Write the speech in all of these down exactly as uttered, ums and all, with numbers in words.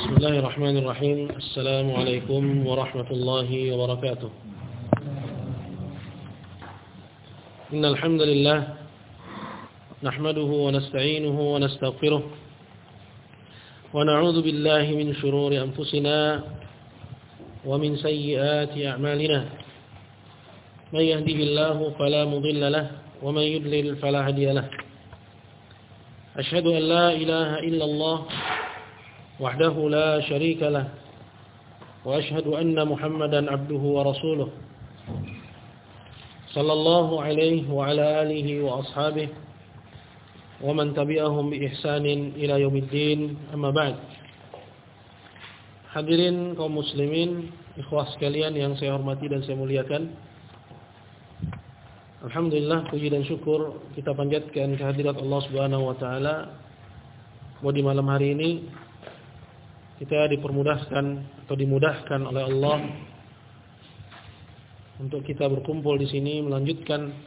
Bismillahirrahmanirrahim. Assalamualaikum warahmatullahi wabarakatuh. Innal hamdalillah nahmaduhu wa nasta'inuhu wa nastaghfiruh wa na'udzu billahi min shururi anfusina wa min sayyiati a'malina. May yahdihillahu fala mudilla lahu wa may yudlil fala hadiya lahu. Ashhadu an la ilaha illallah وحده لا شريك له وأشهد أن محمدا عبده ورسوله صلى الله عليه وعلى آله وأصحابه ومن تبعهم بإحسان إلى يوم الدين أما بعد. Hadirin kaum muslimin, ikhwah sekalian yang saya hormati dan saya muliakan, alhamdulillah, puji dan syukur kita panjatkan kehadirat Allah Subhanahu wa taala bahwa di malam hari ini kita dipermudahkan atau dimudahkan oleh Allah untuk kita berkumpul di sini melanjutkan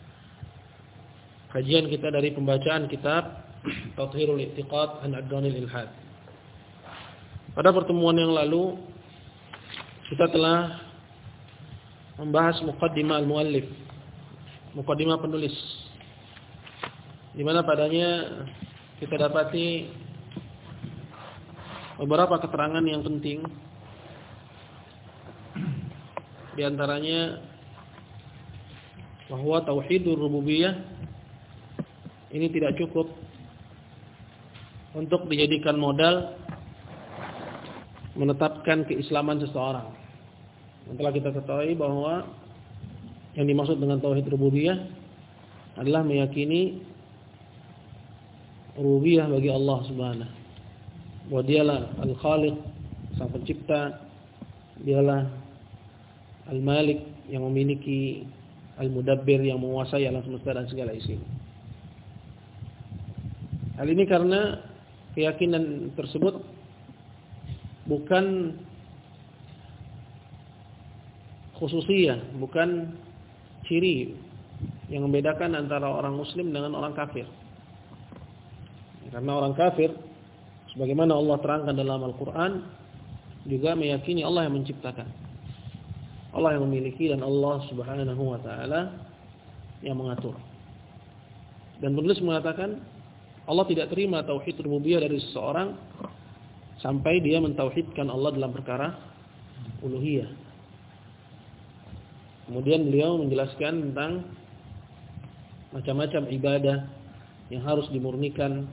kajian kita dari pembacaan kitab Tathhirul I'tiqad an Adghanil Ilhad. Pada pertemuan yang lalu kita telah membahas muqaddimah al-muallif, muqaddimah penulis, di mana padanya kita dapati beberapa keterangan yang penting. Di antaranya bahwa tauhidur rububiyah ini tidak cukup untuk dijadikan modal menetapkan keislaman seseorang. Yang telah kita ketahui bahwa yang dimaksud dengan tauhid rububiyah adalah meyakini rububiyah bagi Allah Subhanahu, bahwa dialah Al-Khaliq, sang pencipta, dialah Al-Malik yang memiliki, Al-Mudabbir yang menguasai alam semesta dan segala isinya. Hal ini karena keyakinan tersebut bukan khususiyah, bukan ciri yang membedakan antara orang muslim dengan orang kafir. Karena orang kafir, sebagaimana Allah terangkan dalam Al-Quran, juga meyakini Allah yang menciptakan, Allah yang memiliki, dan Allah Subhanahu wa ta'ala yang mengatur. Dan penulis mengatakan Allah tidak terima tauhid rububiyah dari seseorang sampai dia mentauhidkan Allah dalam perkara uluhiyah. Kemudian beliau menjelaskan tentang macam-macam ibadah yang harus dimurnikan,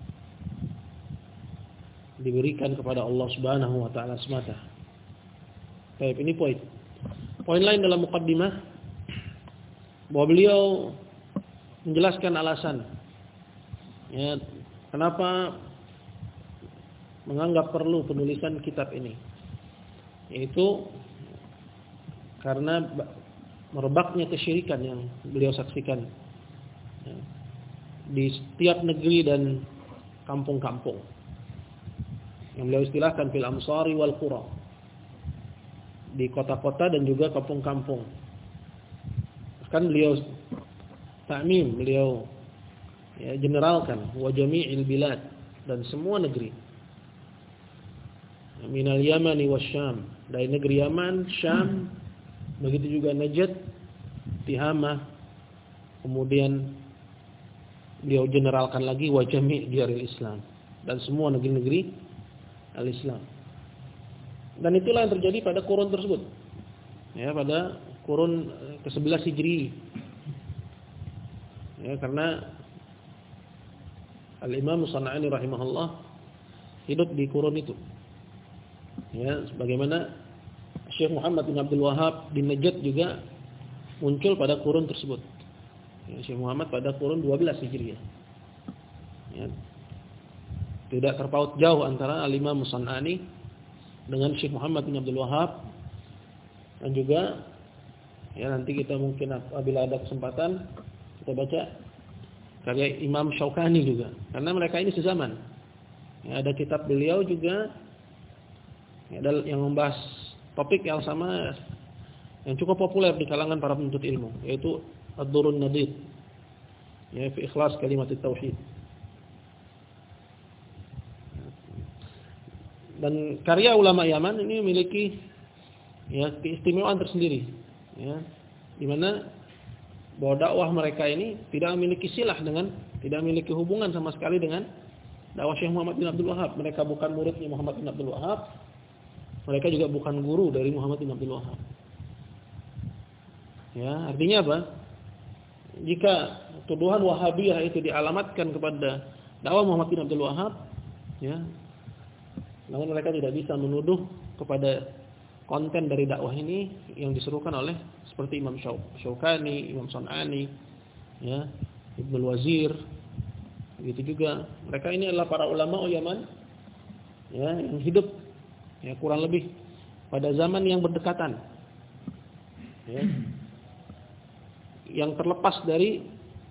diberikan kepada Allah Subhanahu wa taala semata. Baik, ini poin. Poin lain dalam muqaddimah bahwa beliau menjelaskan alasan ya kenapa menganggap perlu penulisan kitab ini, yaitu karena merebaknya kesyirikan yang beliau saksikan ya, di setiap negeri dan kampung-kampung, yang beliau istilahkan fil amsari wal qura, di kota-kota dan juga kampung-kampung. Bahkan beliau ta'mim, beliau ya, generalkan wa jami'il bilad, dan semua negeri, minal yamani wasyam, dari negeri Yaman, Syam, begitu juga Najd, Tihamah. Kemudian beliau generalkan lagi wa jami' diaril Islam, dan semua negeri-negeri al-Islam. Dan itulah yang terjadi pada kurun tersebut. Ya, pada kurun kesebelas Hijri. Ya, karena Al-Imam San'ani rahimahullah hidup di kurun itu. Ya, sebagaimana Syekh Muhammad bin Abdul Wahhab di Najd juga muncul pada kurun tersebut. Ya, Syekh Muhammad pada kurun dua belas Hijriah. Ya, tidak terpaut jauh antara Al-Imam San'ani dengan Syekh Muhammad bin Abdul Wahhab. Dan juga ya nanti kita mungkin apabila ada kesempatan kita baca karya Imam Syaukani juga, karena mereka ini sezaman. Ya, ada kitab beliau juga ya, yang membahas topik yang sama yang cukup populer di kalangan para penuntut ilmu, yaitu Ad-Durrun Nadid, ya, fi ikhlas kalimat tauhid. Dan karya ulama Yaman ini memiliki ya keistimewaan tersendiri, ya, di mana bahwa dakwah mereka ini tidak memiliki silah dengan, tidak memiliki hubungan sama sekali dengan dakwah Syekh Muhammad bin Abdul Wahhab. Mereka bukan muridnya Muhammad bin Abdul Wahhab, mereka juga bukan guru dari Muhammad bin Abdul Wahhab. Ya, artinya apa? Jika tuduhan Wahabiyah itu dialamatkan kepada dakwah Muhammad bin Abdul Wahhab, ya, namun mereka tidak bisa menuduh kepada konten dari dakwah ini yang diserukan oleh seperti Imam Syaukani, Imam San'ani, ya, Ibnu Wazir, begitu juga. Mereka ini adalah para ulama Yaman, ya, yang hidup ya kurang lebih pada zaman yang berdekatan, ya, yang terlepas dari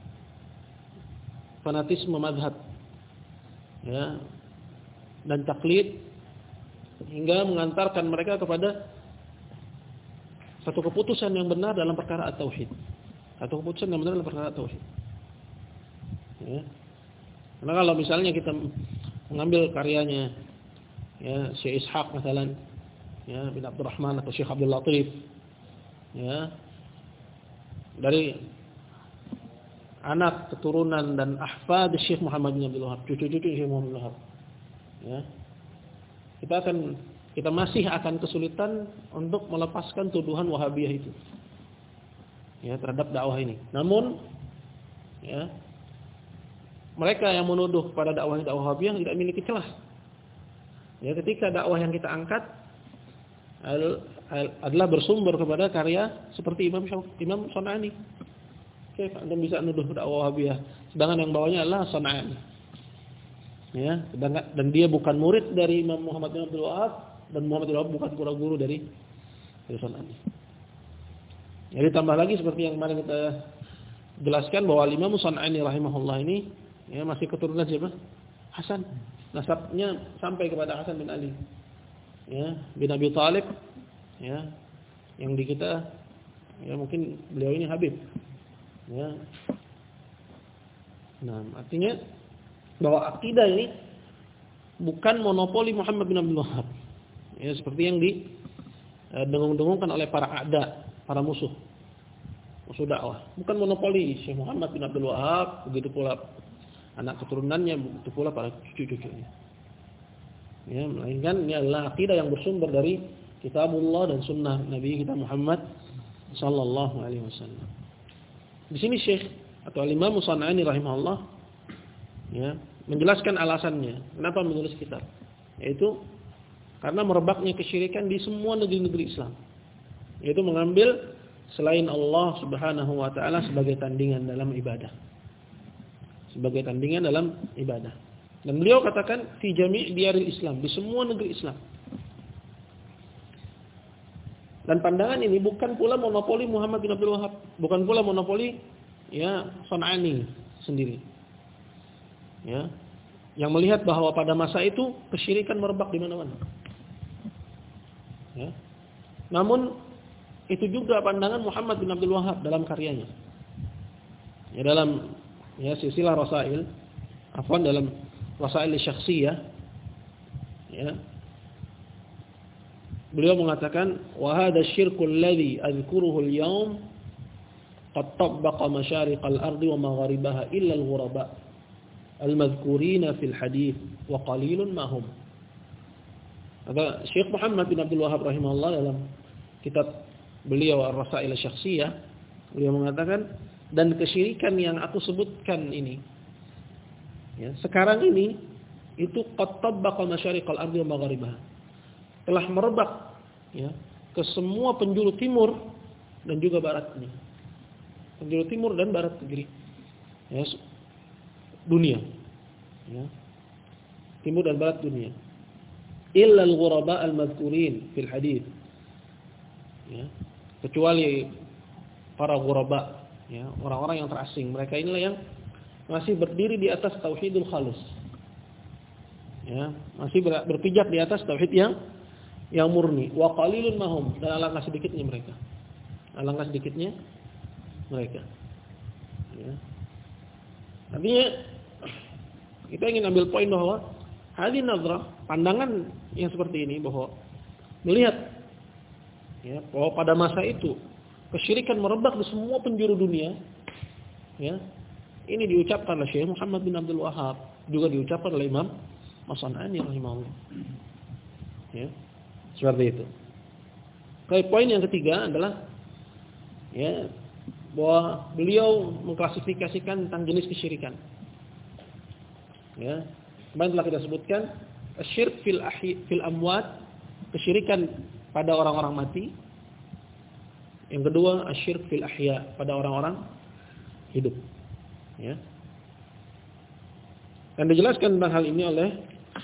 fanatisme mazhab, ya, dan taklid, hingga mengantarkan mereka kepada satu keputusan yang benar dalam perkara at-tauhid. Satu keputusan yang benar dalam perkara at-tauhid. Ya. Karena kalau misalnya kita mengambil karyanya, ya, Syekh Ishaq misalnya, ya, bin Abdurrahman atau Syekh Abdul Latif, ya, dari anak, keturunan dan ahfad Syekh Muhammad bin Abdul Wahhab, cucu-cucu Syekh Muhammad bin Abdul Wahhab, ya, kita akan kita masih akan kesulitan untuk melepaskan tuduhan Wahabiyah itu, ya, terhadap dakwah ini. Namun, ya, mereka yang menuduh pada dakwah dakwah Wahabiyah tidak memiliki celah. Ya, ketika dakwah yang kita angkat adalah bersumber kepada karya seperti Imam Imam San'ani. Oke, Anda bisa menuduh dakwah Wahabiyah, sedangkan yang bawahnya adalah San'ani. Ya, dan dia bukan murid dari Imam Muhammad bin Abdul Wahhab, dan Muhammad bin Abdul Wahhab bukan pura guru dari San'ani. Jadi tambah lagi seperti yang kemarin kita jelaskan bahwa Imam San'ani rahimahullah ini, ya, masih keturunan siapa? Hasan. Nasabnya sampai kepada Hasan bin Ali, ya, bin Abi Thalib, ya, yang di kita, ya, mungkin beliau ini Habib, ya. Nah, artinya bahwa akidah ini bukan monopoli Muhammad bin Abdul Wahhab, ya, seperti yang didengung-dengungkan oleh para a'da, para musuh, musuh dakwah. Bukan monopoli Syekh Muhammad bin Abdul Wahhab, begitu pula anak keturunannya, begitu pula para cucu-cucunya. Ya, melainkan ini adalah akidah yang bersumber dari Kitabullah dan Sunnah Nabi kita Muhammad Sallallahu Alaihi Wasallam. Di sini Syekh atau Imam San'ani rahimahullah, ya, menjelaskan alasannya kenapa menulis kitab, yaitu karena merebaknya kesyirikan di semua negeri-negeri Islam, yaitu mengambil selain Allah Subhanahu wa taala sebagai tandingan dalam ibadah. Sebagai tandingan dalam ibadah. Dan beliau katakan fi jami' diyaril Islam, di semua negeri Islam. Dan pandangan ini bukan pula monopoli Muhammad bin Abdul Wahhab, bukan pula monopoli, ya, San'ani sendiri. Ya, yang melihat bahwa pada masa itu kesyirikan merebak di mana-mana. Ya. Namun itu juga pandangan Muhammad bin Abdul Wahhab dalam karyanya. Ya, dalam, ya, silsilah Rasail, afwan, dalam Rasail Syakhsiyah, ya, beliau mengatakan wa hadha asy-syirku alladhi adhkuruhu al-yawm qad tabbaqa masyariq al-ardi wa magharibaha illa al-ghuraba al-madhkurina fil hadith wa qalilun ma hum. Ada Syekh Muhammad bin Abdul Wahhab rahimahullah dalam kitab beliau Ar-Rasail Syakhsiyah, beliau mengatakan, dan kesyirikan yang aku sebutkan ini, ya, sekarang ini itu qad tabbaqa masyariqal ardi wa magharibaha, telah merebak, ya, ke semua penjuru timur dan juga baratnya. Penjuru timur dan barat negeri, ya, dunia, ya, timur dan barat dunia. Illa al-ghuraba al-madhkurin fil hadits, ya, kecuali para ghuraba, ya, orang-orang yang terasing. Mereka inilah yang masih berdiri di atas tauhidul khalis, ya, masih berpijak di atas tauhid yang yang murni. Wa qalilun mahum, dan alangkah sedikitnya mereka. Alangkah sedikitnya mereka. Ya. Artinya kita ingin ambil poin bahwa Hadhihi nazrah, pandangan yang seperti ini bahwa melihat ya, bahwa pada masa itu kesyirikan merebak di semua penjuru dunia, ya. Ini diucapkan oleh Syekh Muhammad bin Abdul Wahhab, juga diucapkan oleh Imam As-San'ani rahimahullah. Ya. Seperti itu. Oke, poin yang ketiga adalah ya bahwa beliau mengklasifikasikan tentang jenis kesyirikan. Ya. Kemarin telah kita sebutkan asyirk fil ahyi fil amwat, kesyirikan pada orang-orang mati. Yang kedua asyirk fil ahya, pada orang-orang hidup. Ya. Dan dijelaskan tentang hal ini oleh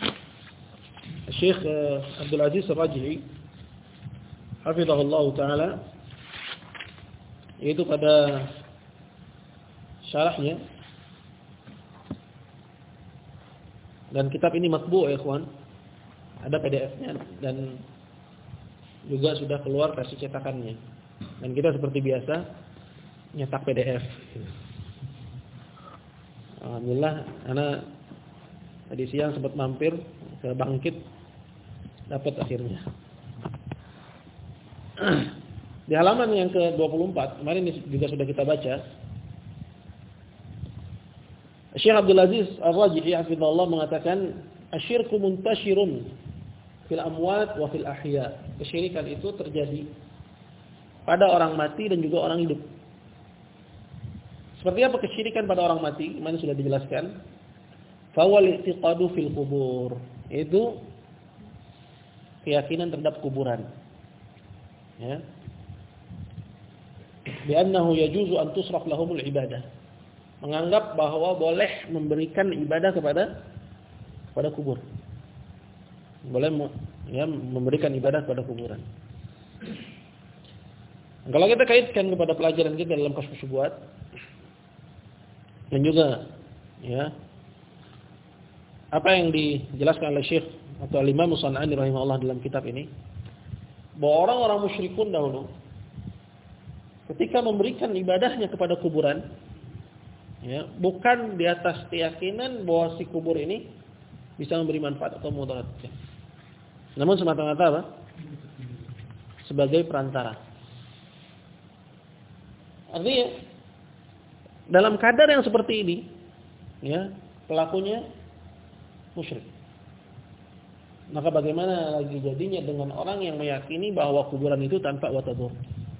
Syekh Abdul Aziz Ar-Rajhi hafizahullah taala, yaitu pada syarahnya. Dan kitab ini matbu' ya ikhwan. Ada P D F-nya dan juga sudah keluar versi cetakannya. Dan kita seperti biasa nyetak P D F. Alhamdulillah, karena tadi siang sempat mampir ke Bangkit, dapat akhirnya. Di halaman yang ke dua puluh empat, kemarin ini juga sudah kita baca. Syekh Abdul Aziz Ar-Rajhi hafizahullah mengatakan, asyirku muntashirun fil amwat wa fil ahya. Kesyirikan itu terjadi pada orang mati dan juga orang hidup. Seperti apa kesyirikan pada orang mati? Kemarin sudah dijelaskan. Fawal i'tiqadu fil qubur. Itu keyakinan terhadap kuburan. Ya. Bi annahu yajuzu an tusraf lahumul ibadah. Menganggap bahwa boleh memberikan ibadah kepada kepada kubur. Boleh ya memberikan ibadah kepada kuburan. Kalau kita kaitkan kepada pelajaran kita dalam Kasyfus Syubhat dan juga ya apa yang dijelaskan oleh Syekh atau Imam As-San'ani rahimahullah dalam kitab ini, bahwa orang-orang musyrikun dahulu ketika memberikan ibadahnya kepada kuburan, ya, bukan di atas keyakinan bahwa si kubur ini bisa memberi manfaat atau mudarat, namun semata-mata apa? Sebagai perantara. Artinya dalam kadar yang seperti ini, ya, pelakunya musyrik. Maka bagaimana lagi jadinya dengan orang yang meyakini bahwa kuburan itu tanpa watadur,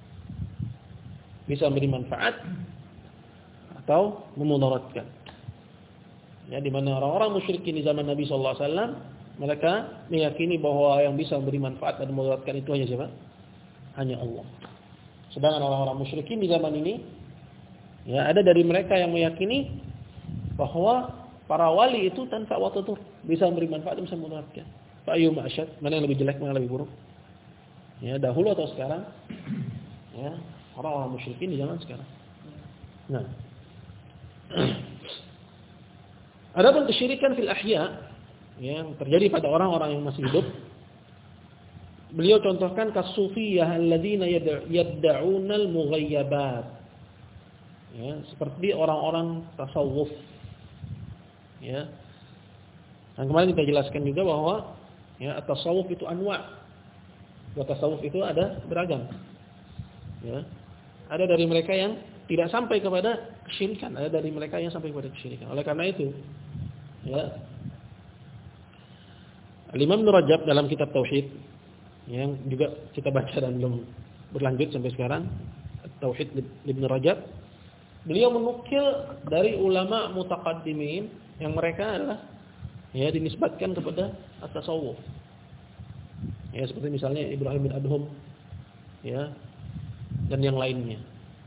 bisa memberi manfaat atau memudaratkan. Ya, di mana orang-orang musyrikin di zaman Nabi sallallahu alaihi wasallam, mereka meyakini bahwa yang bisa memberi manfaat dan memudaratkan itu hanya siapa? Hanya Allah. Sedangkan orang-orang musyrikin di zaman ini, ya, ada dari mereka yang meyakini bahwa para wali itu tanpa watadur, bisa memberi manfaat dan bisa memudaratkan. Fa ayyuma asyad, mana yang lebih jelek, mana yang lebih buruk? Ya, dahulu atau sekarang? Ya, orang-orang musyrikin di zaman sekarang. Nah, adapun kesyirikan fil ahya yang terjadi pada orang-orang yang masih hidup, beliau contohkan kasufiyah alladzina yad'una al-mughayyabat. Ya, seperti orang-orang tasawuf. Ya. Dan kemarin kita jelaskan juga bahwa ya, tasawuf itu anwa'. Bahwa tasawuf itu ada beragam. Ya. Ada dari mereka yang tidak sampai kepada kesyirikan, ada dari mereka yang sampai kepada kesyirikan. Oleh karena itu, ya, Imam Ibnu Rajab dalam kitab Tauhid yang juga kita baca dan belum berlanjut sampai sekarang, Tauhid Ibnu Rajab, beliau menukil dari ulama mutaqaddimin yang mereka adalah ya dinisbatkan kepada at-tasawuf. Ya, seperti misalnya Ibrahim bin Adham, ya, dan yang lainnya.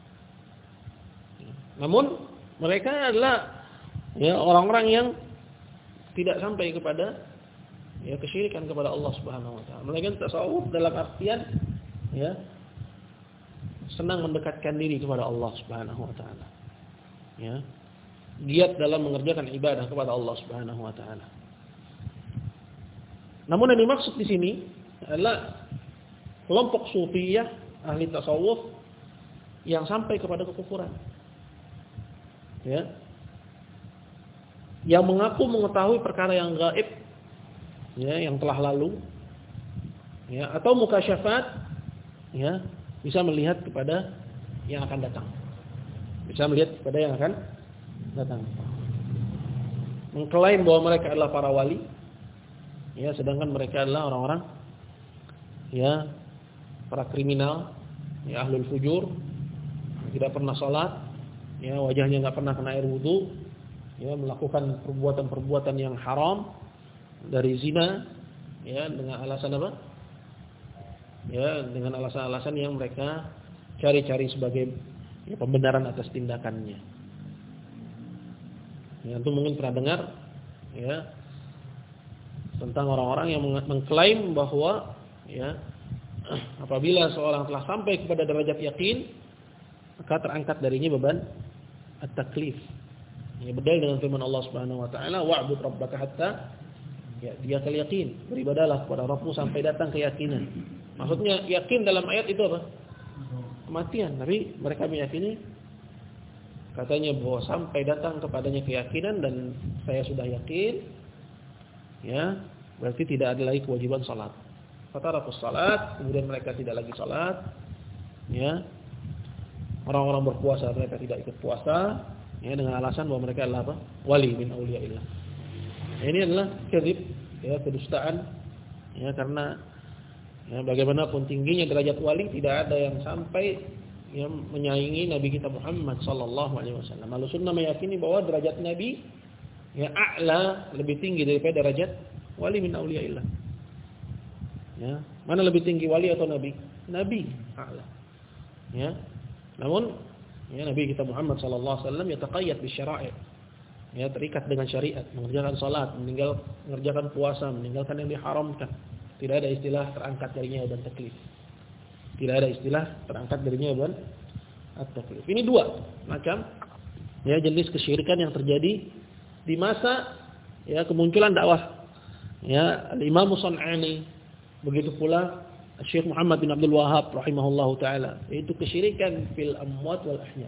Namun mereka adalah ya orang-orang yang tidak sampai kepada ya kesyirikan kepada Allah Subhanahu wa taala. Mereka tasawuf dalam artian ya senang mendekatkan diri kepada Allah Subhanahu wa taala. Ya. Giat dalam mengerjakan ibadah kepada Allah Subhanahu wa taala. Namun yang dimaksud di sini adalah kelompok sufiyah ahli tasawuf yang sampai kepada kekufuran. Ya. Yang mengaku mengetahui perkara yang gaib ya, yang telah lalu, ya, atau mukasyafat, ya, bisa melihat kepada yang akan datang. Bisa melihat kepada yang akan datang. Mengklaim bahwa mereka adalah para wali, ya, sedangkan mereka adalah orang-orang, ya, para kriminal, ya, ahlul fujur, tidak pernah salat, ya, wajahnya enggak pernah kena air wudu, ya, melakukan perbuatan-perbuatan yang haram dari zina, ya, dengan alasan apa? Ya, dengan alasan-alasan yang mereka cari-cari sebagai, ya, pembenaran atas tindakannya. Ya, itu mungkin pernah dengar, ya, tentang orang-orang yang mengklaim bahwa, ya, apabila seorang telah sampai kepada derajat yakin, maka terangkat darinya beban at-taklif. Ya, berdalil dengan firman Allah Subhanahu wa taala, "Wa'bud rabbaka hatta," ya, dia kal yakin, beribadahlah kepada Rabbmu sampai datang keyakinan. Maksudnya yakin dalam ayat itu apa? Kematian. Tapi mereka meyakini, katanya bahwa sampai datang kepadanya keyakinan dan saya sudah yakin, ya, berarti tidak ada lagi kewajiban salat. Fatarakus salat, kemudian mereka tidak lagi salat, ya. Orang-orang berpuasa mereka tidak ikut puasa, ya, dengan alasan bahwa mereka adalah apa? Wali min auliyaillah. Nah, ini adalah kadzib, ya, kedustaan, ya, karena, ya, bagaimanapun tingginya derajat wali tidak ada yang sampai yang menyaingi Nabi kita Muhammad sallallahu alaihi wasallam. Ahlussunnah meyakini bahwa derajat Nabi, ya, a'la, lebih tinggi daripada derajat wali min auliyaillah. Ya, mana lebih tinggi, wali atau nabi? Nabi a'la. Ya. Namun, ya, Nabi kita Muhammad sallallahu alaihi wasallam yataqayyad bisyara'i'. Ya, terikat dengan syariat, mengerjakan salat, meninggal mengerjakan puasa, meninggalkan yang diharamkan. Tidak ada istilah terangkat darinya beban taklif. Tidak ada istilah terangkat darinya beban at-taklif. Ini dua macam, ya, jenis kesyirikan yang terjadi di masa, ya, kemunculan dakwah, ya, Al-Imam Shon'ani, begitu pula Syekh Muhammad bin Abdul Wahhab rahimahullahu taala, yaitu kesyirikan fil amwat wal ahya.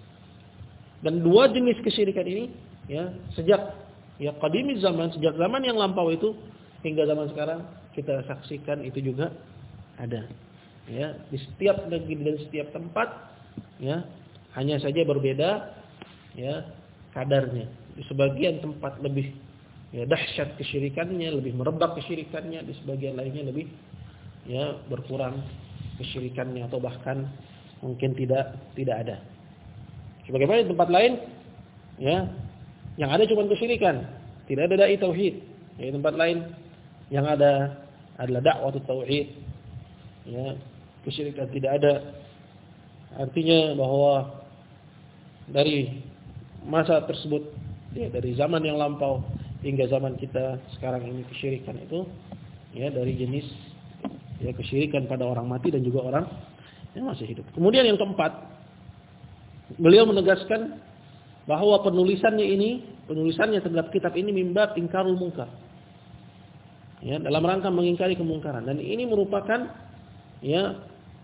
Dan dua jenis kesyirikan ini, ya, sejak, ya, qadimi zaman, sejak zaman yang lampau itu hingga zaman sekarang kita saksikan itu juga ada, ya, di setiap negeri dan setiap tempat, ya, hanya saja berbeda, ya, kadarnya. Di sebagian tempat lebih, ya, dahsyat kesyirikannya, lebih merebak kesyirikannya, di sebagian lainnya lebih, ya, berkurang kesyirikannya atau bahkan mungkin tidak tidak ada. Sebagaimana di tempat lain, ya, yang ada cuma kesyirikan, tidak ada dai tauhid. Di tempat lain yang ada adalah dakwah tauhid, ya, kesyirikan tidak ada. Artinya bahwa dari masa tersebut, ya, dari zaman yang lampau hingga zaman kita sekarang ini, kesyirikan itu, ya, dari jenis, ya, kesyirikan pada orang mati dan juga orang yang masih hidup. Kemudian yang keempat, beliau menegaskan bahwa penulisannya ini, penulisannya terhadap kitab ini mimba ingkarul munkar, ya, dalam rangka mengingkari kemungkaran, dan ini merupakan, ya,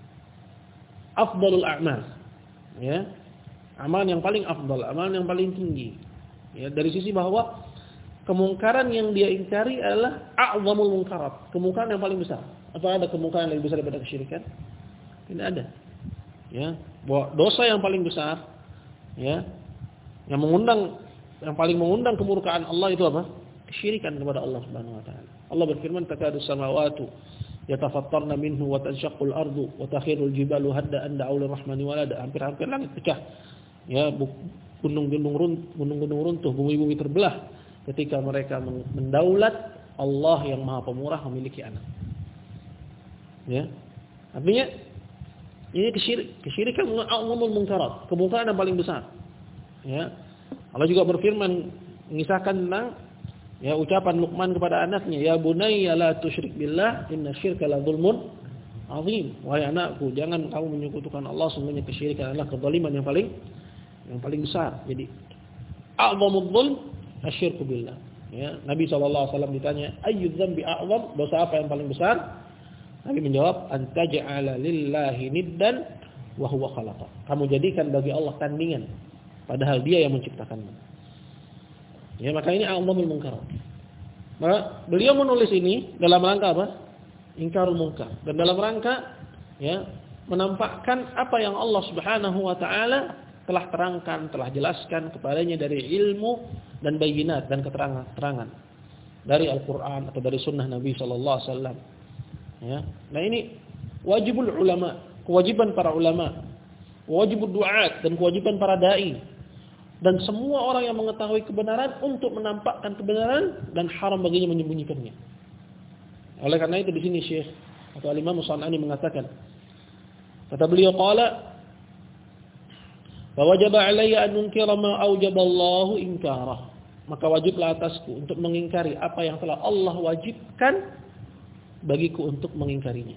afdalul a'mal, ya, amalan yang paling afdal, amalan yang paling tinggi, ya, dari sisi bahwa kemungkaran yang dia ingkari adalah a'zamul munkarat, kemungkaran yang paling besar. Apa ada kemungkaran yang lebih besar daripada kesyirikan? Tidak ada. Ya, bahwa dosa yang paling besar, ya, yang mengundang, yang paling mengundang kemurkaan Allah itu apa? Kesyirikan kepada Allah Subhanahu wa taala. Allah berfirman, "Takadu samawati yatafattarna minhu wa tanshaqqul ardu wa takhirul jibalu hadda an da'u lirrahmani walada." Hampir-hampir langit pecah. Ya, gunung-gunung runtuh, gunung-gunung runtuh, bumi-bumi terbelah ketika mereka mendaulat Allah yang Maha Pemurah memiliki anak. Ya. Artinya ini kesyirik, kesyirikan a'zamul munkarat, kemungkaran yang paling besar. Ya. Allah juga berfirman mengisahkan tentang, ya, ucapan Luqman kepada anaknya, "Ya bunayya la tusyrik billah, inna syirka la dzulmun azim." Wahai anakku, jangan kamu menyekutukan Allah, sungguhnya kesyirikan adalah kezaliman yang paling yang paling besar. Jadi a'zamul dzulm asyirku billah. Ya, Nabi sallallahu alaihi wasallam ditanya, "Ayyu dzambi a'zam?" Dosa apa yang paling besar? Nabi menjawab, "Antaj'ala lillahi niddan wa huwa khalaqa." Kamu jadikan bagi Allah tandingan padahal Dia yang menciptakanmu. Ya, maka ini a'zamul munkar. Maka beliau menulis ini dalam rangka apa? Ingkarul munkar, dan dalam rangka ya menampakkan apa yang Allah Subhanahu wa taala telah terangkan, telah jelaskan kepadanya dari ilmu dan bayinat dan keterangan-keterangan dari Al-Qur'an atau dari sunnah Nabi sallallahu alaihi wasallam. Ya. Nah, ini wajibul ulama, kewajiban para ulama, wajibul du'at, dan kewajiban para dai, dan semua orang yang mengetahui kebenaran untuk menampakkan kebenaran, dan haram baginya menyembunyikannya. Oleh karena itu di sini Syekh atau Al-Imam As-San'ani mengatakan, kata beliau, qala fa wajaba 'alayya an unkira ma awjaba Allahu inkarah. Maka wajiblah atasku untuk mengingkari apa yang telah Allah wajibkan bagiku untuk mengingkarinya.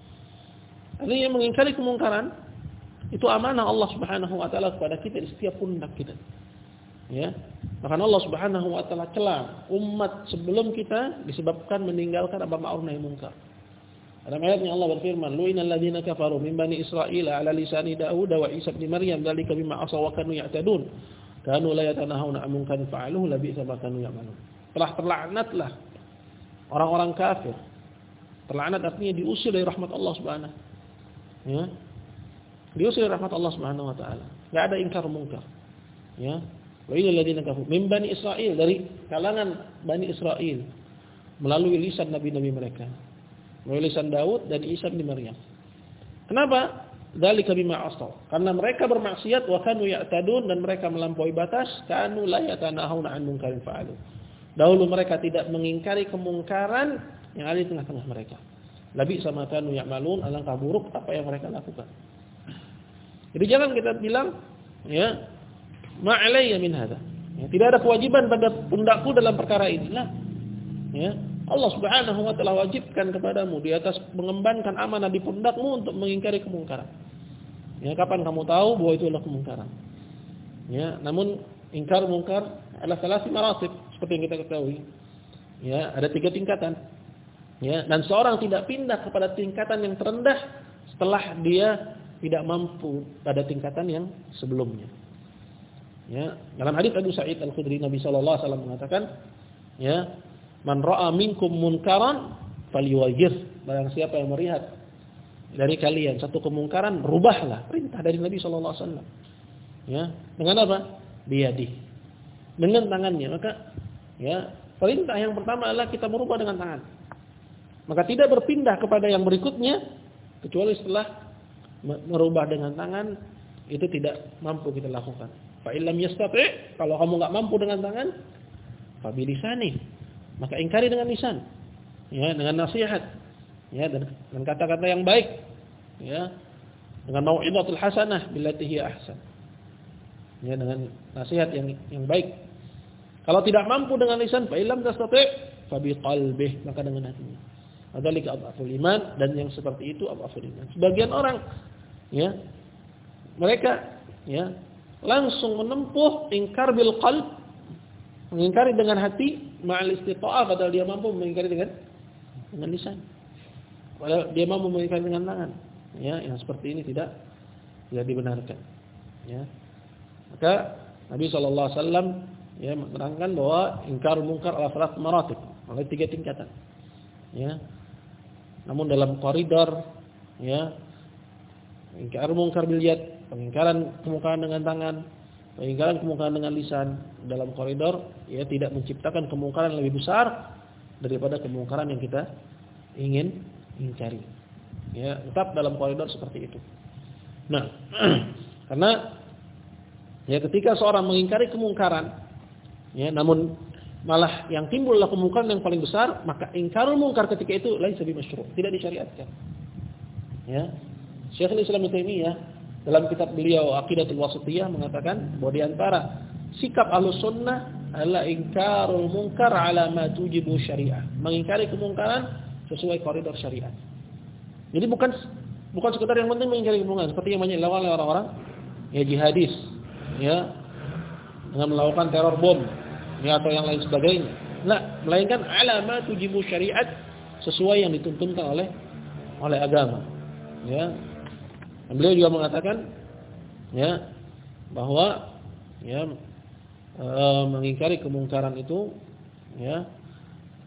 Artinya mengingkari kemungkaran itu amanah Allah Subhanahu wa taala kepada kita di setiap pundak kita. Ya. Bahkan Allah Subhanahu wa taala celah umat sebelum kita disebabkan meninggalkan amar ma'ruf nahi munkar. Dalam ayatnya Allah berfirman, "Lu'inal ladzina kafaru min bani Israil 'ala lisani Daud wa Isa bin Maryam dzalika bima asaw wa kanu ya'tadun. Kanu la yatanahuna 'an munkarin fa'aluhu labi'sa ma kanu ya'malun." Telah terlaknatlah orang-orang kafir. Terlaknat artinya diusir dari rahmat Allah Subhanahu. Ya. Diusir dari rahmat Allah Subhanahu wa taala. Enggak ada ingkar munkar. Ya. Lu'inal ladzina kafaru min bani Israil, dari kalangan Bani Israil melalui lisan nabi-nabi mereka. Melalui lisan Daud dan Isa bin Maryam. Kenapa? Dzalika bima asaw. Karena mereka bermaksiat wa kanu ya'tadun, dan mereka melampaui batas, kanu la yatanahuna 'an munkarin fa'alu. Dahulu mereka tidak mengingkari kemungkaran yang ada di tengah-tengah mereka. Labi sama kanu ya'malun, alangkah buruk apa yang mereka lakukan. Jadi jangan kita bilang ya ma 'alayya min hadza. Ya, tidak ada kewajiban pada pundakku dalam perkara ini. Lah. Ya. Allah Subhanahu wa taala wajibkan kepadamu di atas mengembankan amanah di pundakmu untuk mengingkari kemungkaran. Ya, kapan kamu tahu bahwa itu adalah kemungkaran? Ya, namun ingkar mungkar adalah salah satu maratib seperti yang kita ketahui. Ya, ada tiga tingkatan. Ya, dan seorang tidak pindah kepada tingkatan yang terendah setelah dia tidak mampu pada tingkatan yang sebelumnya. Ya, dalam hadis Abu Sa'id Al-Khudri Nabi sallallahu alaihi wasallam mengatakan, ya, man ra'a minkum munkaran falyughayyir. Barang siapa yang melihat dari kalian satu kemungkaran, rubahlah. Perintah dari Nabi sallallahu alaihi wasallam. Ya, dengan apa? Biyadih. Dengan tangannya. Maka ya, perintah yang pertama adalah kita merubah dengan tangan. Maka tidak berpindah kepada yang berikutnya kecuali setelah merubah dengan tangan itu tidak mampu kita lakukan. Fa illam yastati', kalau kamu enggak mampu dengan tangan, fa bilisani. Maka ingkari dengan lisan, ya, dengan nasihat, ya, dan dengan kata-kata yang baik, ya, dengan mau'izatul hasanah billati hiya ahsan, ya, dengan nasihat yang yang baik. Kalau tidak mampu dengan lisan, fa illam tastati' fa biqalbih, maka dengan hatinya. Adzalika adhaful iman, dan yang seperti itu adhaful iman. Sebagian orang, ya, mereka, ya, langsung menempuh ingkar bil qalb, mengingkari dengan hati, ma'al istita'ah, padahal dia mampu mengingkari dengan dengan lisan. Padahal dia mampu mengingkari dengan tangan. Ya, yang seperti ini tidak tidak dibenarkan. Ya. Maka Nabi sallallahu alaihi wasallam ya menerangkan bahwa ingkar munkar ala salat maratib, ada tiga tingkatan. Ya. Namun dalam koridor, ya, ingkar munkar bil yad, pengingkaran kemungkaran dengan tangan, pengingkaran kemungkaran dengan lisan, dalam koridor ya tidak menciptakan kemungkaran lebih besar daripada kemungkaran yang kita ingin ingkari. Ya, tetap dalam koridor seperti itu. Nah, karena ya ketika seorang mengingkari kemungkaran, ya, namun malah yang timbullah kemungkaran yang paling besar, maka ingkarul munkar ketika itu lain lebih masyru', tidak disyariatkan. Ya. Syekhul Islam Ibnu Taimiyah dalam kitab beliau Aqidatul Wasithiyah mengatakan bahwa di antara sikap Ahlus Sunnah adalah ingkarul munkar ala ma tujibu syariah, mengingkari kemungkaran sesuai koridor syariat. Jadi bukan bukan sekedar yang penting mengingkari kemungkaran seperti yang banyak dilakukan oleh orang-orang ya jihadis, ya, dengan melakukan teror bom, ya, atau yang lain sebagainya. Nah, melainkan ala ma tujibu syariat, sesuai yang dituntunkan oleh oleh agama. Ya. Dan beliau juga mengatakan ya bahwa ya e, mengingkari kemungkaran itu ya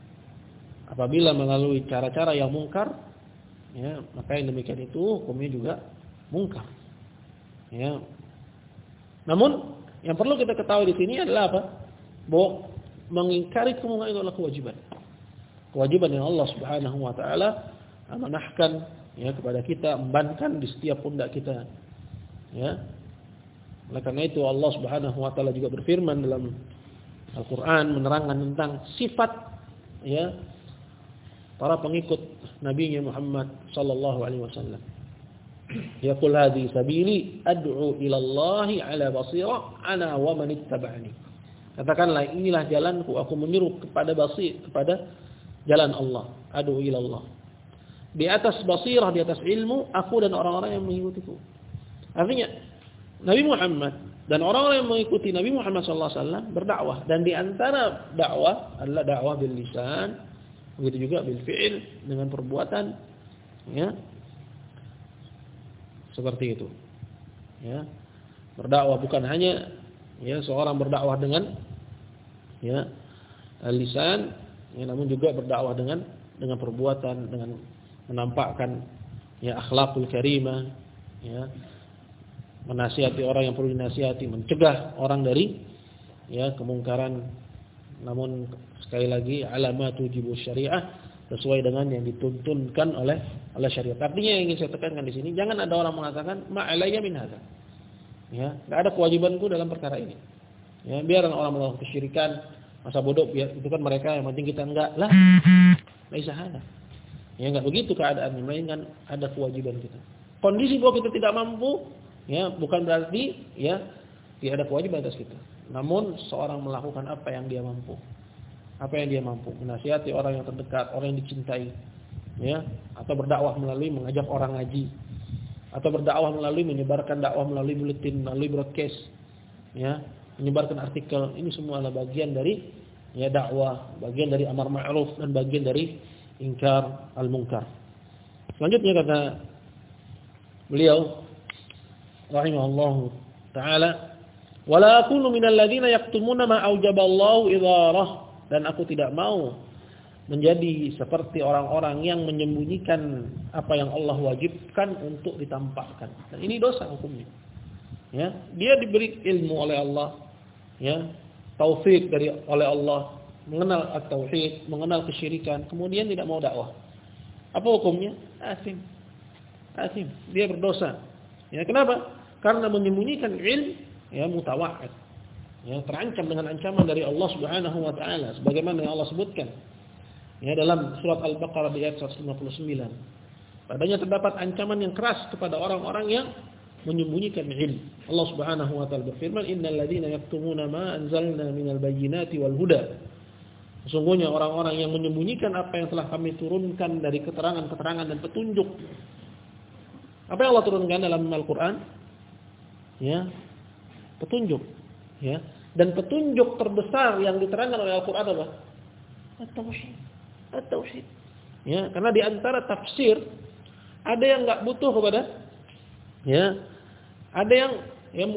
apabila melalui cara-cara yang mungkar, ya, maka yang demikian itu hukumnya juga mungkar. Ya. Namun yang perlu kita ketahui di sini adalah apa? Bahwa mengingkari kemungkaran itu adalah kewajiban. Kewajiban yang Allah Subhanahu wa taala amanahkan, ya, kepada kita, embankan di setiap pundak kita. Ya. Oleh karena itu Allah Subhanahu wa taala juga berfirman dalam Al-Qur'an menerangkan tentang sifat, ya, para pengikut Nabi Muhammad sallallahu alaihi wasallam. Ya qul hadhi sabili ad'u ila Allah ala basira ana wa man ittaba'ani. Katakanlah, inilah jalanku, aku menyeru kepada basir, kepada jalan Allah, ad'u ila Allah. Di atas basirah, di atas ilmu, aku dan orang-orang yang mengikutiku. Artinya Nabi Muhammad dan orang-orang yang mengikuti Nabi Muhammad sallallahu alaihi wasallam berdakwah, dan di antara dakwah adalah dakwah bil lisan, begitu juga bil fi'il, dengan perbuatan, ya. Seperti itu. Ya. Berdakwah bukan hanya, ya, seorang berdakwah dengan, ya, lisan, ya, namun juga berdakwah dengan dengan perbuatan, dengan menampakkan, ya, akhlakul karimah, ya, menasihati orang yang perlu dinasihati, mencegah orang dari, ya, kemungkaran. Namun sekali lagi alamatu jibu syariah, sesuai dengan yang dituntunkan oleh oleh syariat. Artinya yang ingin saya tekankan di sini, jangan ada orang mengatakan ma'alayya min hadza. Ya, enggak ada kewajibanku dalam perkara ini. Ya, biar orang melakukan kesyirikan, masa bodoh, biar itu kan mereka, yang penting kita enggak. Lah, laisa hada. Ya, enggak begitu keadaannya, melainkan ada kewajiban kita. Kondisi bahwa kita tidak mampu, ya, bukan berarti, ya, tidak ada kewajiban atas kita. Namun seorang melakukan apa yang dia mampu. Apa yang dia mampu, menasihati orang yang terdekat, orang yang dicintai, ya, atau berdakwah melalui mengajak orang ngaji, atau berdakwah melalui menyebarkan dakwah melalui buletin, melalui broadcast, ya, menyebarkan artikel. Ini semua adalah bagian dari, ya, dakwah, bagian dari amar ma'ruf dan bagian dari ingkar al-munkar. Selanjutnya kata beliau rahimahullahu taala, wala akunu minal ladzina yaktumuna ma aujaballahu idharah. Dan aku tidak mau menjadi seperti orang-orang yang menyembunyikan apa yang Allah wajibkan untuk ditampakkan. Dan ini dosa hukumnya. Ya, dia diberi ilmu oleh Allah, ya, taufik dari oleh Allah, mengenal at-tauhid, mengenal kesyirikan, kemudian tidak mau dakwah. Apa hukumnya? Asim. Asim. Dia berdosa. Ya, kenapa? Karena menyembunyikan ilmu, ya, mutawa'id. Ya, terancam dengan ancaman dari Allah Subhanahu wa taala sebagaimana yang Allah sebutkan, ya, dalam surat Al-Baqarah di ayat seratus lima puluh sembilan. Padanya terdapat ancaman yang keras kepada orang-orang yang menyembunyikan ilmu. Allah Subhanahu wa taala berfirman, "Innal ladzina yaktumuna ma anzalna minal bayyinati wal huda." Sesungguhnya orang-orang yang menyembunyikan apa yang telah kami turunkan dari keterangan-keterangan dan petunjuk. Apa yang Allah turunkan dalam Al-Qur'an? Ya, petunjuk. Ya, dan petunjuk terbesar yang diterangkan oleh Al-Qur'an adalah at-tauhid. At-tauhid. Ya, karena di antara tafsir ada yang enggak butuh kepada, ya, ada yang yang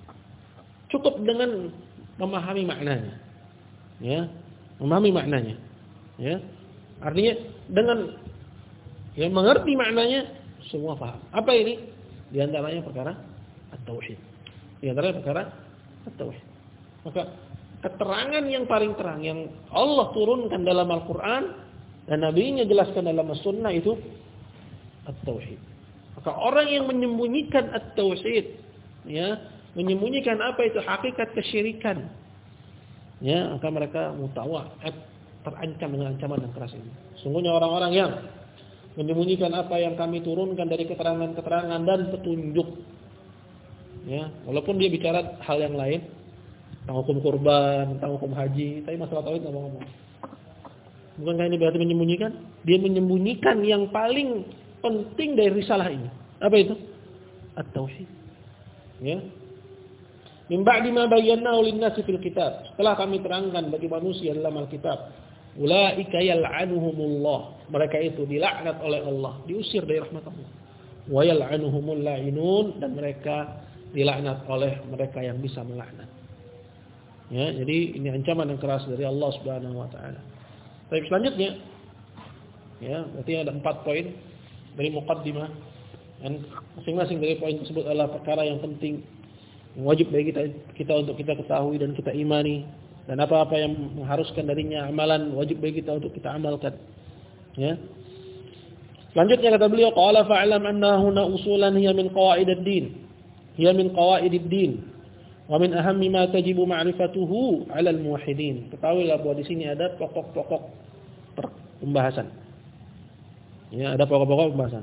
cukup dengan memahami maknanya. Ya, memahami maknanya. Ya. Artinya dengan, ya, mengerti maknanya semua paham. Apa ini? Di antaranya perkara at-tauhid. Di antaranya perkara at-tauhid. Maka keterangan yang paling terang yang Allah turunkan dalam Al-Qur'an dan Nabi-Nya jelaskan dalam As-Sunnah itu at-tauhid. Maka orang yang menyembunyikan at-tauhid, ya, menyembunyikan apa itu hakikat kesyirikan, ya, maka mereka mutawa'id, terancam dengan ancaman yang keras ini. Sungguhnya orang-orang yang menyembunyikan apa yang kami turunkan dari keterangan-keterangan dan petunjuk, ya, walaupun dia bicara hal yang lain tentang hukum kurban, tentang hukum haji, tapi masalah tauhid enggak mau ngomong. Bukankah ini berarti menyembunyikan? Dia menyembunyikan yang paling penting dari risalah ini. Apa itu? At-tauhid. Ya. Min ba'di ma bayyanahu lin-nasi fil kitab. Setelah kami terangkan bagi manusia dalam Alkitab, ulaika yal'anuhumullah. Mereka itu dilaknat oleh Allah, diusir dari rahmat Allah. Wa yal'anuhumul la'inun, dan mereka dilaknat oleh mereka yang bisa melaknat. Ya, jadi ini ancaman yang keras dari Allah Subhanahu wa taala. Baik, selanjutnya Ya, berarti ada empat poin dari muqaddimah. Dan masing-masing dari poin tersebut adalah perkara yang penting, yang wajib bagi kita kita untuk kita ketahui dan kita imani, dan apa-apa yang mengharuskan darinya amalan wajib bagi kita untuk kita amalkan. Ya. Selanjutnya kata beliau, qala fa'lam anna huna usulan hiya min qawaidid-din. Hiya min qawaidid-din. Wa min ahammi ma tajibu ma'rifatuhu 'ala al-muwahhidin. Ketahuilah bahwa di sini ada pokok-pokok pembahasan. Ya, ada pokok-pokok pembahasan.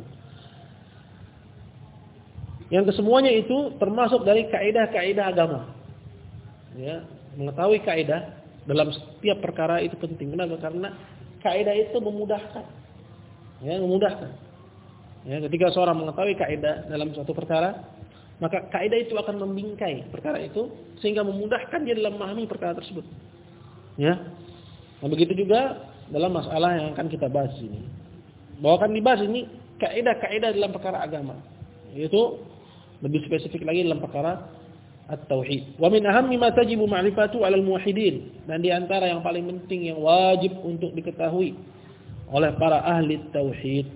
Yang kesemuanya itu termasuk dari kaidah-kaidah agama. Ya, mengetahui kaidah dalam setiap perkara itu penting. Kenapa? Karena kaidah itu memudahkan. Ya, memudahkan. Ya, ketika seorang mengetahui kaidah dalam suatu perkara, maka kaidah itu akan membingkai perkara itu sehingga memudahkan dia dalam memahami perkara tersebut. Ya. Nah, begitu juga dalam masalah yang akan kita bahas ini. Bahwa akan dibahas ini kaidah-kaidah dalam perkara agama. Yaitu lebih spesifik lagi dalam perkara at-tauhid. Wa min ahammi ma tajibu ma'rifatu 'alal muwahhidin. Dan di antara yang paling penting yang wajib untuk diketahui oleh para ahli tauhid.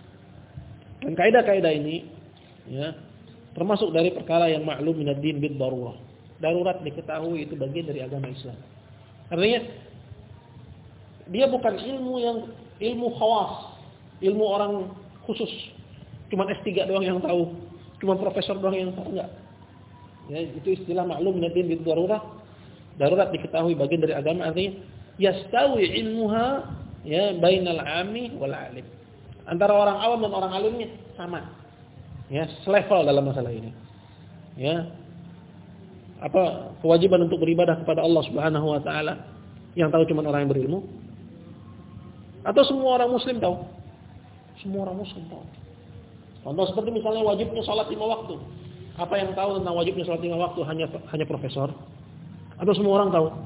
Dan kaidah-kaidah ini ya, termasuk dari perkara yang maklum minad din bid darurah. Darurat diketahui itu bagian dari agama Islam. Artinya dia bukan ilmu yang ilmu khawas, ilmu orang khusus. Cuma S tiga doang yang tahu, cuma profesor doang yang tahu, enggak. Ya, itu istilah maklum minad din bid darurah. Darurat diketahui bagian dari agama, artinya yastawi ilmuha ya bainal 'ami wal 'alim. Antara orang awam dan orang alimnya sama. Ya, selevel dalam masalah ini. Ya. Apa kewajiban untuk beribadah kepada Allah Subhanahu wa taala yang tahu cuma orang yang berilmu? Atau semua orang muslim tahu? Semua orang muslim tahu. Contoh seperti misalnya wajibnya salat lima waktu. Apa yang tahu tentang wajibnya salat lima waktu hanya hanya profesor? Atau semua orang tahu?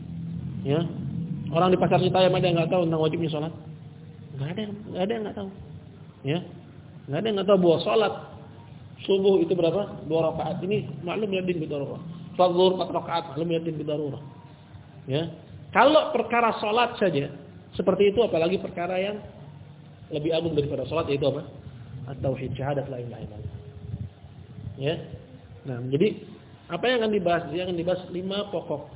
Ya. Orang di pasar Citayam ada yang enggak tahu tentang wajibnya salat? Enggak ada, enggak ada yang enggak tahu. Ya. Enggak ada yang enggak tahu bahwa salat subuh itu berapa? Dua rakaat. Ini maklum ya din bidarurah. Salat zuhur empat rakaat, maklum ya din bidarurah. Ya. Kalau perkara salat saja seperti itu, apalagi perkara yang lebih agung daripada salat, yaitu apa? At-tauhid, syahadat la ilaha illallah. Ya. Nah, jadi apa yang akan dibahas? Dia akan dibahas lima pokok.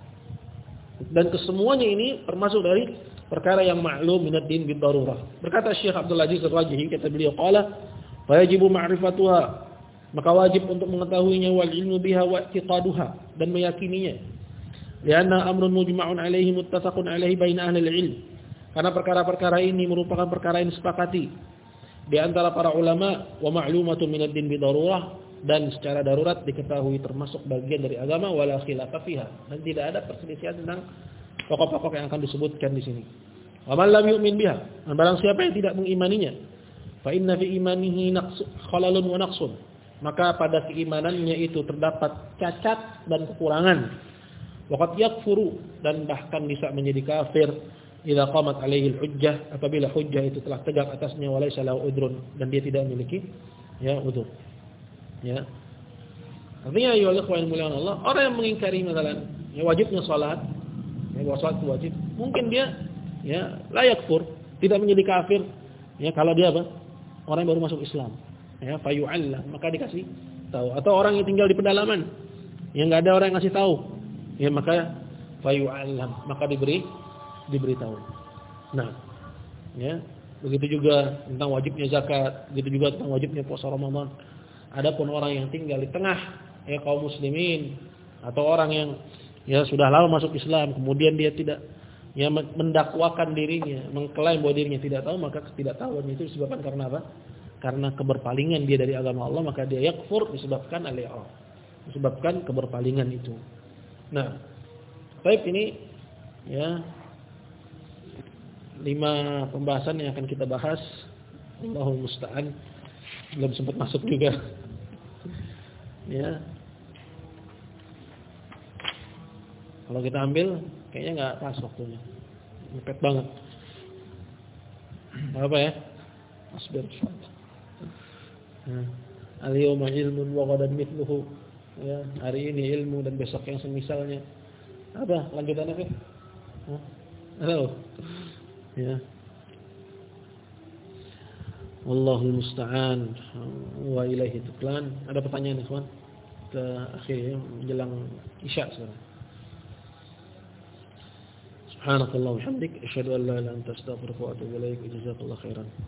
Dan kesemuanya ini termasuk dari perkara yang maklum minad din bid darurah. Berkata Syekh Abdul Aziz Ar-Rajihi, kata beliau, qala fa yajibu ma'rifatuha, maka wajib untuk mengetahuinya, wal ilmu biha wa i'tiqaduha, dan meyakininya. Lianna amrun mujma'un alaihi muttafaqun alaihi baina ahli al-ilm. Karena perkara-perkara ini merupakan perkara yang disepakati di antara para ulama, wa ma'lumatun minad din bid darurah, dan secara darurat diketahui termasuk bagian dari agama, wala khilafa fiha, dan tidak ada perselisihan tentang pokok-pokok yang akan disebutkan di sini. Wa man lam yu'min biha, dan barang siapa yang tidak mengimaninya, fa inna fi imanihi naqs khalalun wa naqsun, maka pada keimanannya itu terdapat cacat dan kekurangan. Wa qad yakfuru, dan bahkan bisa menjadi kafir idza qamat alaihi al-hujjah, apabila hujjah itu telah tegak atasnya, wa laysa lahu udrun, dan dia tidak memiliki ya udzur. Ya. Artinya ya Allah wa mulian Allah, orang yang mengingkari misalnya ya wajibnya salat, ya bahwa salat itu wajib, mungkin dia ya la yakfur, tidak menjadi kafir ya kalau dia apa? Orang yang baru masuk Islam. Ya, fayu'allam, maka dikasih tahu. Atau orang yang tinggal di pedalaman yang enggak ada orang yang ngasih tahu, ya maka fayu'allam, maka diberi diberitahu. Nah, ya, begitu juga tentang wajibnya zakat, begitu juga tentang wajibnya puasa Ramadan. Adapun orang yang tinggal di tengah ya kaum muslimin, atau orang yang ya sudah lama masuk Islam, kemudian dia tidak ya mendakwakan dirinya, mengklaim bahwa dirinya tidak tahu, maka ketidaktahuan itu disebabkan karena apa? Karena keberpalingan dia dari agama Allah, maka dia yakfur disebabkan al-i'rad, disebabkan keberpalingan itu. Nah, baik, ini ya lima pembahasan yang akan kita bahas. Allahul musta'an, belum sempat masuk juga. Ya. Kalau kita ambil kayaknya enggak pas waktunya. Mepet banget. Apa ya? Asbir. Al-yawma ilmun wa ghadan mithluhu. Ya, hari ini ilmu dan besok yang semisalnya. Apa lanjutannya, Fik? Hah? Halo. Ya. Wallahul musta'an wa ilaihi tuklan. Ada pertanyaan, ikhwan? Kita akhiri menjelang Isya sekarang. Subhanakallah wa bihamdik, asyhadu an la ilaha illa anta, astaghfiruka wa atubu ilaik. Jazakallahu khairan.